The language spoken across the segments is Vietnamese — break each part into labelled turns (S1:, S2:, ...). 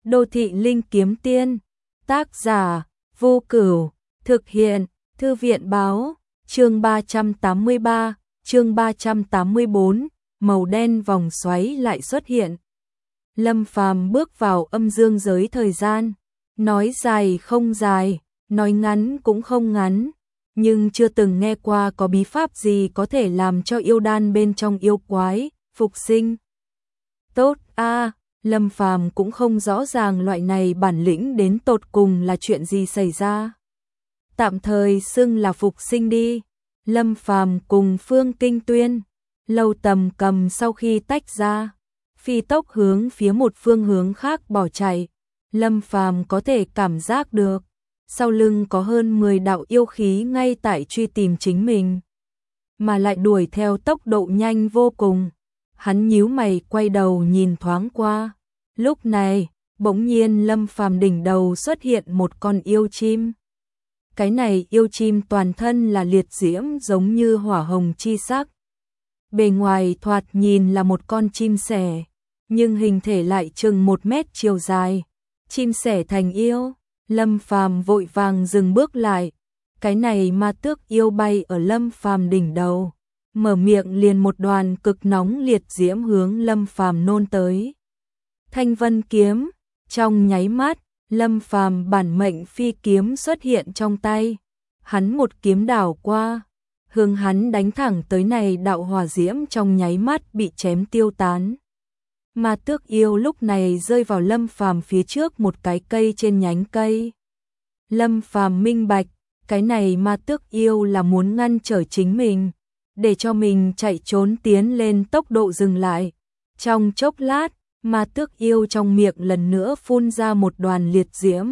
S1: Đô thị linh kiếm tiên, tác giả, Vô Cửu, thực hiện, Thư viện báo, chương 383, chương 384, màu đen vòng xoáy lại xuất hiện. Lâm Phàm bước vào âm dương giới thời gian, nói dài không dài, nói ngắn cũng không ngắn, nhưng chưa từng nghe qua có bí pháp gì có thể làm cho yêu đan bên trong yêu quái phục sinh. Tốt a, Lâm Phàm cũng không rõ ràng loại này bản lĩnh đến tột cùng là chuyện gì xảy ra. Tạm thời xưng là phục sinh đi. Lâm Phàm cùng Phương Kinh Tuyên, Lâu Tầm Cầm sau khi tách ra, phi tốc hướng phía một phương hướng khác bỏ chạy. Lâm Phàm có thể cảm giác được, sau lưng có hơn 10 đạo yêu khí ngay tại truy tìm chính mình, mà lại đuổi theo tốc độ nhanh vô cùng. Hắn nhíu mày quay đầu nhìn thoáng qua. Lúc này, bỗng nhiên Lâm Phàm đỉnh đầu xuất hiện một con yêu chim. Cái này yêu chim toàn thân là liệt diễm giống như hỏa hồng chi sắc. Bề ngoài thoạt nhìn là một con chim sẻ, nhưng hình thể lại chừng 1 mét chiều dài. Chim sẻ thành yêu, Lâm Phàm vội vàng dừng bước lại. Cái này ma tước yêu bay ở Lâm Phàm đỉnh đầu, mở miệng liền một đoàn cực nóng liệt diễm hướng Lâm Phàm nôn tới. Thanh Vân kiếm, trong nháy mắt, Lâm Phàm bản mệnh phi kiếm xuất hiện trong tay. Hắn một kiếm đảo qua, hướng hắn đánh thẳng tới này đạo hỏa diễm trong nháy mắt bị chém tiêu tán. Ma tước yêu lúc này rơi vào Lâm Phàm phía trước một cái cây trên nhánh cây. Lâm Phàm minh bạch, cái này ma tước yêu là muốn ngăn trở chính mình, để cho mình chạy trốn tiến lên tốc độ dừng lại. Trong chốc lát, ma tước yêu trong miệng lần nữa phun ra một đoàn liệt diễm.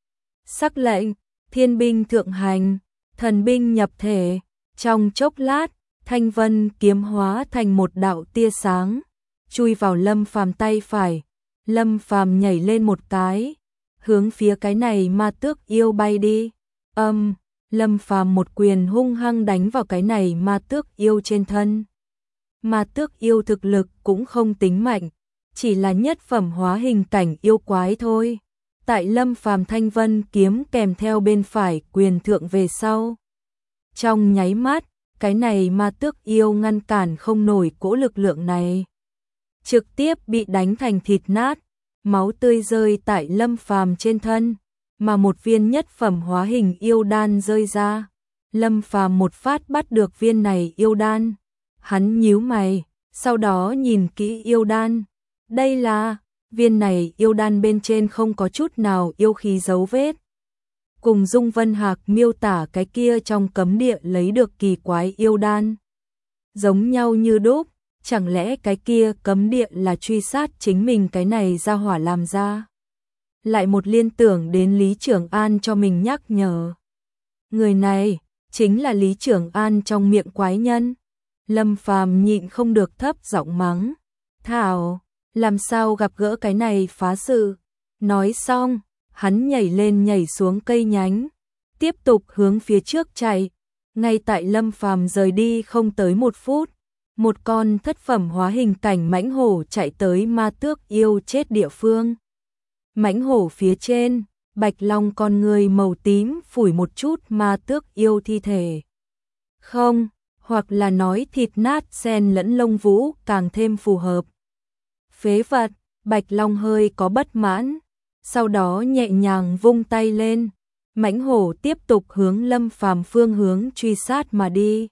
S1: Sắc lệnh, thiên binh thượng hành, thần binh nhập thể. Trong chốc lát, Thanh Vân kiếm hóa thành một đạo tia sáng, chui vào Lâm Phàm tay phải. Lâm Phàm nhảy lên một cái, hướng phía cái này ma tước yêu bay đi. Lâm Phàm một quyền hung hăng đánh vào cái này ma tước yêu trên thân. Ma tước yêu thực lực cũng không tính mạnh, chỉ là nhất phẩm hóa hình cảnh yêu quái thôi. Tại Lâm Phàm Thanh Vân kiếm kèm theo bên phải quyền thượng về sau, trong nháy mắt, cái này ma tước yêu ngăn cản không nổi cỗ lực lượng này, trực tiếp bị đánh thành thịt nát, máu tươi rơi tại Lâm Phàm trên thân, mà một viên nhất phẩm hóa hình yêu đan rơi ra. Lâm Phàm một phát bắt được viên này yêu đan, hắn nhíu mày, sau đó nhìn kỹ yêu đan. Đây là, viên này yêu đan bên trên không có chút nào yêu khí dấu vết. Cùng Dung Vân Hạc miêu tả cái kia trong cấm địa lấy được kỳ quái yêu đan giống nhau như đúc, chẳng lẽ cái kia cấm địa là truy sát chính mình cái này ra hỏa làm ra? Lại một liên tưởng đến Lý Trường An cho mình nhắc nhở. Người này chính là Lý Trường An trong miệng quái nhân. Lâm Phàm nhịn không được thấp giọng mắng. Thảo, làm sao gặp gỡ cái này phá sự? Nói xong, hắn nhảy lên nhảy xuống cây nhánh, tiếp tục hướng phía trước chạy. Ngay tại Lâm Phàm rời đi không tới 1 phút, một con thất phẩm hóa hình cảnh mãnh hổ chạy tới ma tước yêu chết địa phương. Mãnh hổ phía trên, bạch long con người màu tím phủi một chút ma tước yêu thi thể. Không, hoặc là nói thịt nát xen lẫn lông vũ càng thêm phù hợp. Phế vật, bạch long hơi có bất mãn, sau đó nhẹ nhàng vung tay lên. Mãnh hổ tiếp tục hướng Lâm Phàm phương hướng truy sát mà đi.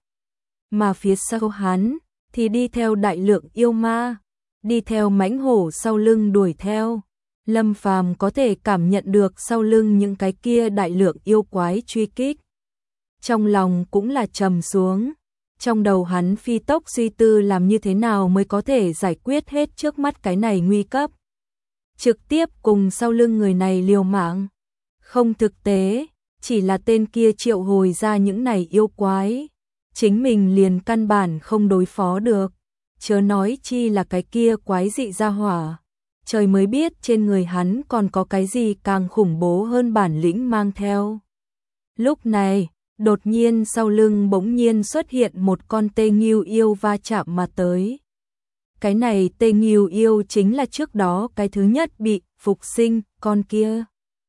S1: Mà phía sau hắn thì đi theo đại lượng yêu ma, đi theo mãnh hổ sau lưng đuổi theo. Lâm Phàm có thể cảm nhận được sau lưng những cái kia đại lượng yêu quái truy kích. Trong lòng cũng là trầm xuống, trong đầu hắn phi tốc suy tư làm như thế nào mới có thể giải quyết hết trước mắt cái này nguy cấp. Trực tiếp cùng sau lưng người này liều mạng. Không thực tế, chỉ là tên kia triệu hồi ra những này yêu quái, chính mình liền căn bản không đối phó được, chớ nói chi là cái kia quái dị ra hỏa. Trời mới biết trên người hắn còn có cái gì càng khủng bố hơn bản lĩnh mang theo. Lúc này, đột nhiên sau lưng bỗng nhiên xuất hiện một con tê nghiêu yêu va chạm mà tới. Cái này tê nghiêu yêu chính là trước đó cái thứ nhất bị phục sinh, con kia.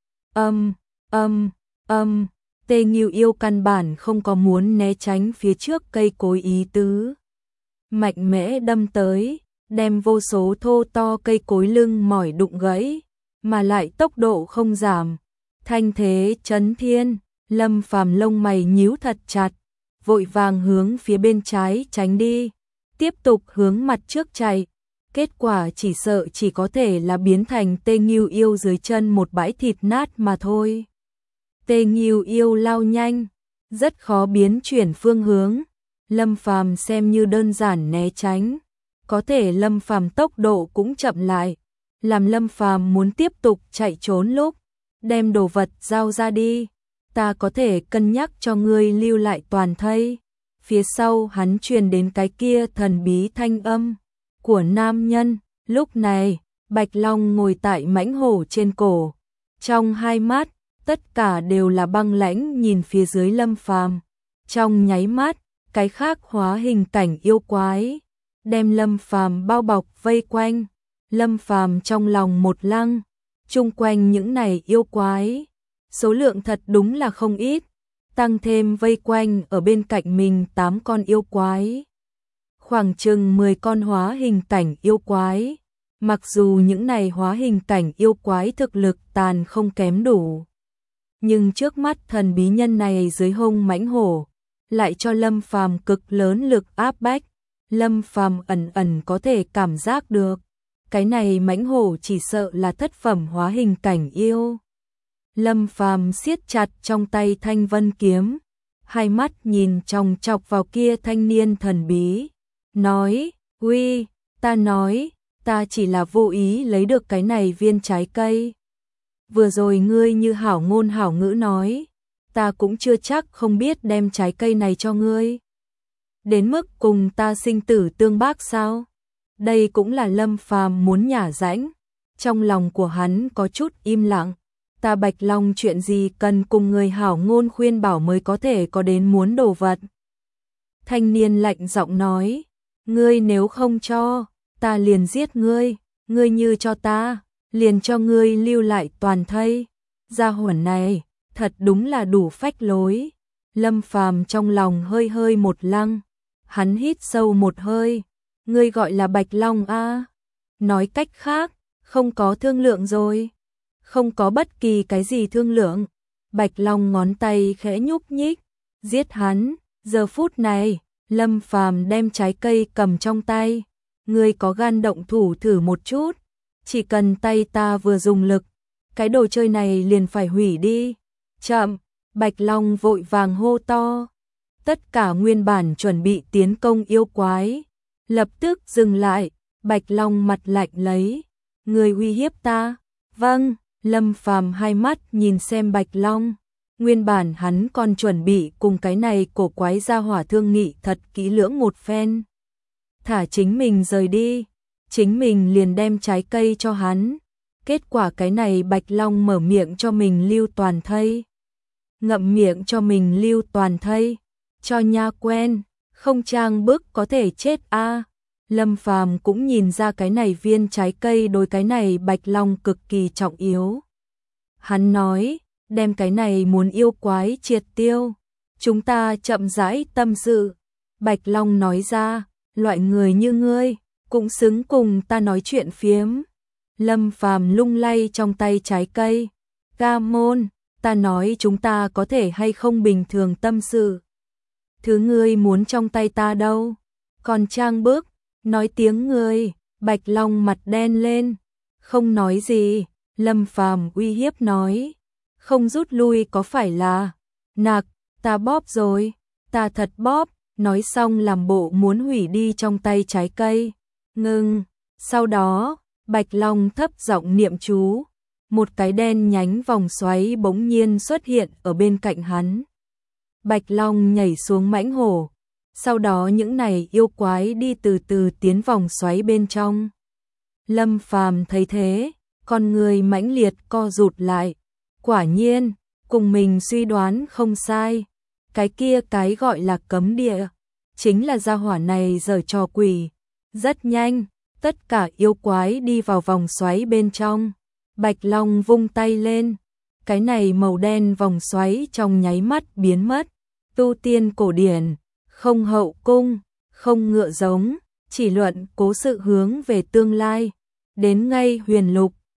S1: Tê Nghiêu Yêu căn bản không có muốn né tránh phía trước cây cối ý tứ. Mạnh mẽ đâm tới, đem vô số thô to cây cối lưng mỏi đụng gãy, mà lại tốc độ không giảm. Thanh thế chấn thiên, Lâm Phàm lông mày nhíu thật chặt, vội vàng hướng phía bên trái tránh đi, tiếp tục hướng mặt trước chạy. Kết quả chỉ sợ chỉ có thể là biến thành Tê Nghiêu Yêu dưới chân một bãi thịt nát mà thôi. Tê Nghiêu Yêu lao nhanh, rất khó biến chuyển phương hướng. Lâm Phàm xem như đơn giản né tránh, có thể Lâm Phàm tốc độ cũng chậm lại, làm Lâm Phàm muốn tiếp tục chạy trốn lúc, đem đồ vật giao ra đi, ta có thể cân nhắc cho ngươi lưu lại toàn thây. Phía sau hắn truyền đến cái kia thần bí thanh âm của nam nhân. Lúc này, Bạch Long ngồi tại mãnh hổ trên cổ, trong hai mắt tất cả đều là băng lãnh nhìn phía dưới Lâm Phàm. Trong nháy mắt, cái khác hóa hình cảnh yêu quái đem Lâm Phàm bao bọc vây quanh. Lâm Phàm trong lòng một lăng, chung quanh những này yêu quái, số lượng thật đúng là không ít, tăng thêm vây quanh ở bên cạnh mình 8 con yêu quái, khoảng chừng 10 con hóa hình cảnh yêu quái. Mặc dù những này hóa hình cảnh yêu quái thực lực tàn không kém đủ, nhưng trước mắt thần bí nhân này dưới hông mãnh hổ lại cho Lâm Phàm cực lớn lực áp bách. Lâm Phàm ẩn ẩn có thể cảm giác được, cái này mãnh hổ chỉ sợ là thất phẩm hóa hình cảnh yêu. Lâm Phàm siết chặt trong tay Thanh Vân kiếm, hai mắt nhìn chòng chọc vào kia thanh niên thần bí, nói: "Uy, ta chỉ là vô ý lấy được cái này viên trái cây. Vừa rồi ngươi như hảo ngôn hảo ngữ nói, ta cũng chưa chắc không biết đem trái cây này cho ngươi. Đến mức cùng ta sinh tử tương bác sao?" Đây cũng là Lâm Phàm muốn nhả rãnh, trong lòng của hắn có chút im lặng. Ta Bạch Long chuyện gì cần cùng người hảo ngôn khuyên bảo mới có thể có đến muốn đồ vật. Thanh niên lạnh giọng nói: "Ngươi nếu không cho, ta liền giết ngươi, ngươi như cho ta, liền cho ngươi lưu lại toàn thây." Gia hỏa này, thật đúng là đủ phách lối. Lâm Phàm trong lòng hơi hơi một lăng, hắn hít sâu một hơi. Ngươi gọi là Bạch Long a? Nói cách khác, không có thương lượng rồi. Không có bất kỳ cái gì thương lượng. Bạch Long ngón tay khẽ nhúc nhích, giết hắn. Giờ phút này, Lâm Phàm đem trái cây cầm trong tay. Ngươi có gan động thủ thử một chút, chỉ cần tay ta vừa dùng lực, cái đồ chơi này liền phải hủy đi. Chậm, Bạch Long vội vàng hô to. Tất cả nguyên bản chuẩn bị tiến công yêu quái lập tức dừng lại. Bạch Long mặt lạnh lấy: "Ngươi uy hiếp ta?" "Vâng." Lâm Phàm hai mắt nhìn xem Bạch Long, nguyên bản hắn còn chuẩn bị cùng cái này cổ quái gia hỏa thương nghị thật kỹ lưỡng một phen, thả chính mình rời đi, chính mình liền đem trái cây cho hắn. Kết quả cái này Bạch Long mở miệng cho mình lưu toàn thây. Ngậm miệng cho mình lưu toàn thây, cho nha quen, không trang bức có thể chết a. Lâm Phàm cũng nhìn ra cái này viên trái cây đối cái này Bạch Long cực kỳ trọng yếu. Hắn nói: "Đem cái này muốn yêu quái triệt tiêu, chúng ta chậm rãi tâm sự." Bạch Long nói ra: "Loại người như ngươi cũng xứng cùng ta nói chuyện phiếm." Lâm Phàm lung lay trong tay trái cây: "Ca môn, ta nói chúng ta có thể hay không bình thường tâm sự. Thứ ngươi muốn trong tay ta đâu, còn trang bức, nói tiếng ngươi." Bạch Long mặt đen lên, không nói gì. Lâm Phàm uy hiếp nói: "Không rút lui có phải là nạc, ta bóp rồi, ta thật bóp." Nói xong làm bộ muốn hủy đi trong tay trái cây. Ngưng. Sau đó, Bạch Long thấp giọng niệm chú, một cái đen nhánh vòng xoáy bỗng nhiên xuất hiện ở bên cạnh hắn. Bạch Long nhảy xuống mãnh hổ, sau đó những này yêu quái đi từ từ tiến vòng xoáy bên trong. Lâm Phàm thấy thế, con người mãnh liệt co rụt lại. Quả nhiên, cùng mình suy đoán không sai, cái kia cái gọi là cấm địa chính là gia hỏa này giở trò quỷ. Rất nhanh, tất cả yêu quái đi vào vòng xoáy bên trong. Bạch Long vung tay lên, cái này màu đen vòng xoáy trong nháy mắt biến mất. Tu tiên cổ điển, không hậu cung, không ngựa giống, chỉ luận cố sự hướng về tương lai. Đến ngay huyền lục,